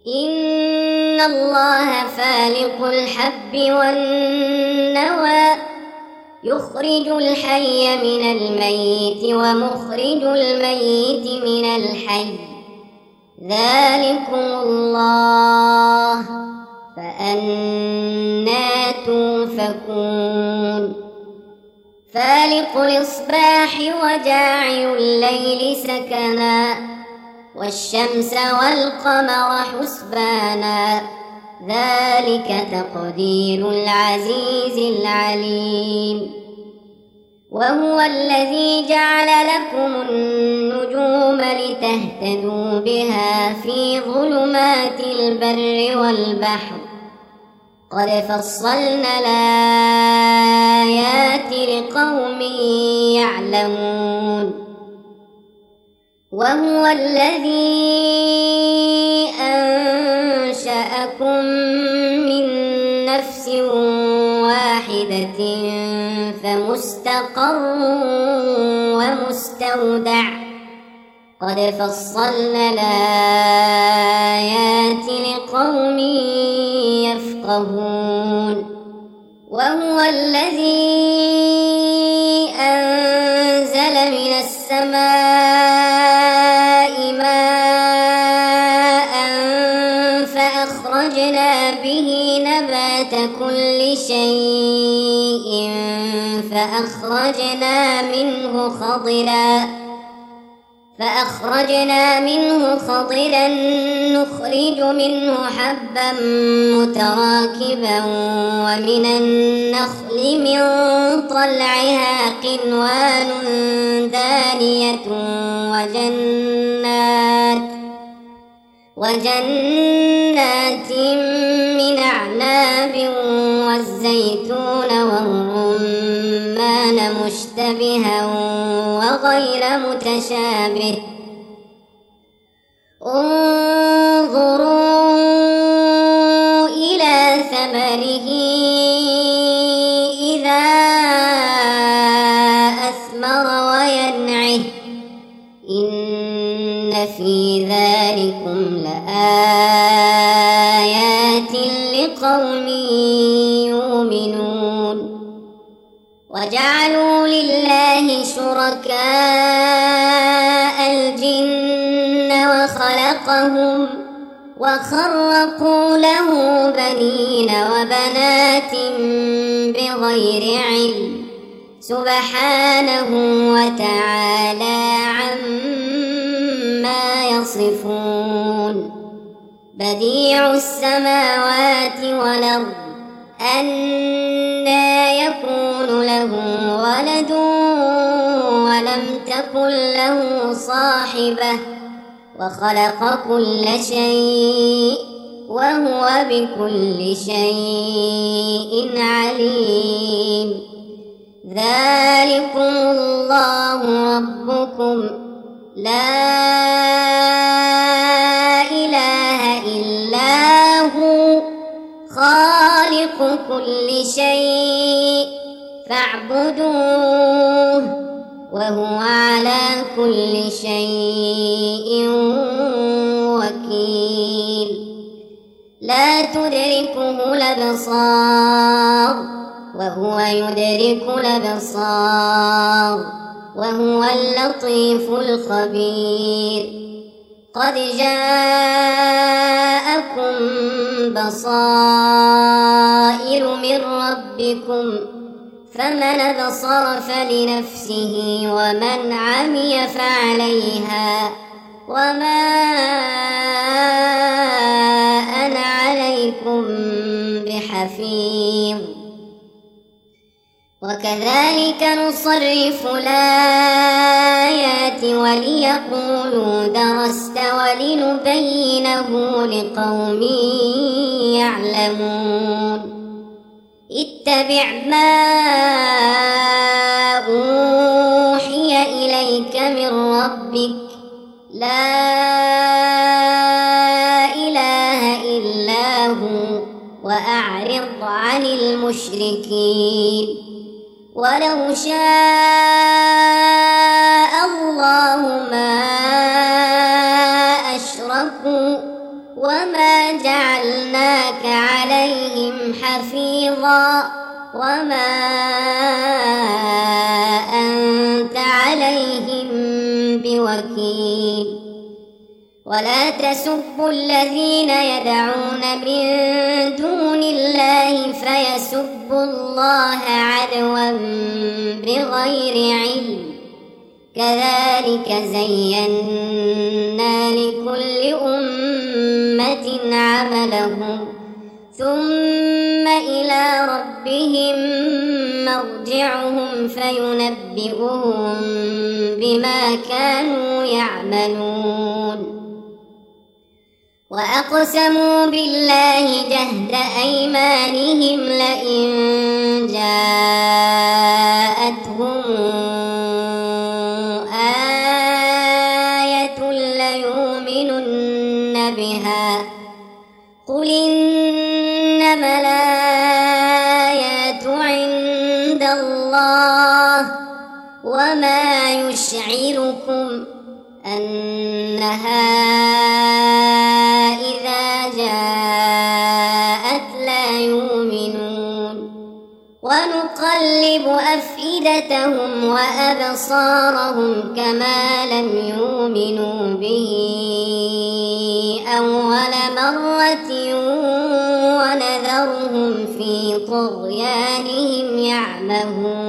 إن الله فالق الحب والنوى يخرج الحي من الميت ومخرج الميت من الحي ذلكم الله فأنى توفكون فالق الإصباح وجاعل الليل سكنا والشمس والقمر حسبانا ذلك تقدير العزيز العليم وهو الذي جعل لكم النجوم لتهتدوا بها في ظلمات البر والبحر قد فصلنا الآيات لقوم يعلمون وهو الذي أنشأكم من نفس واحدة فمستقر ومستودع قد فصلنا الآيات لقوم يفقهون وهو الذي أنزل من السماء ماء فأخرجنا به نبات كل شيء فأخرجنا منه خضرا نخرج منه حبا متراكبا ومن النخل من طلعها قنوان دانية وجنات من أعناب والزيتون والرمان مشتبها وغير متشابه انظروا إلى ثمره إذا أثمر وينعه إن في ذلكم لآيات لقوم يؤمنون وجعلوا لله شركاء الجن وخرقوا له بنين وبنات بغير علم سبحانه وتعالى عما يصفون بديع السماوات والأرض أنى يكون له ولد ولم تكن له صاحبة وخلق كل شيء وهو بكل شيء عليم ذلكم الله ربكم لا إله إلا هو خالق كل شيء فاعبدوه وهو على كل شيء وكيل لا تدركه الأبصار وهو يدرك الأبصار وهو اللطيف الخبير قد جاءكم بصائر من ربكم فمن أبصر فلنفسه ومن عمي فعليها وما أنا عليكم بحفيظ وكذلك نصرف الآيات وليقولوا درست ولنبينه لقوم يعلمون اتبع ما أوحي إليك من ربك لا إله إلا هو وأعرض عن المشركين ولو شاء الله ما أشركوا وما جعلناك عليهم حفيظا وما أنت عليهم بوكيل ولا تسبوا الذين يدعون من دون الله فيسبوا الله عدوا بغير علم كذلك زينا لكل أمة عملهم ثم إلى ربهم مرجعهم فينبئهم بما كانوا يعملون وأقسموا بالله جهد أيمانهم لئن جاءتهم آية ليؤمنن بها قل إنما الآيات عند الله وما يشعركم أنها إذا جاءت لا يؤمنون ونقلب أفئدتهم وأبصارهم كما لم يؤمنوا به أول مرة ونذرهم في طغيانهم يعمهون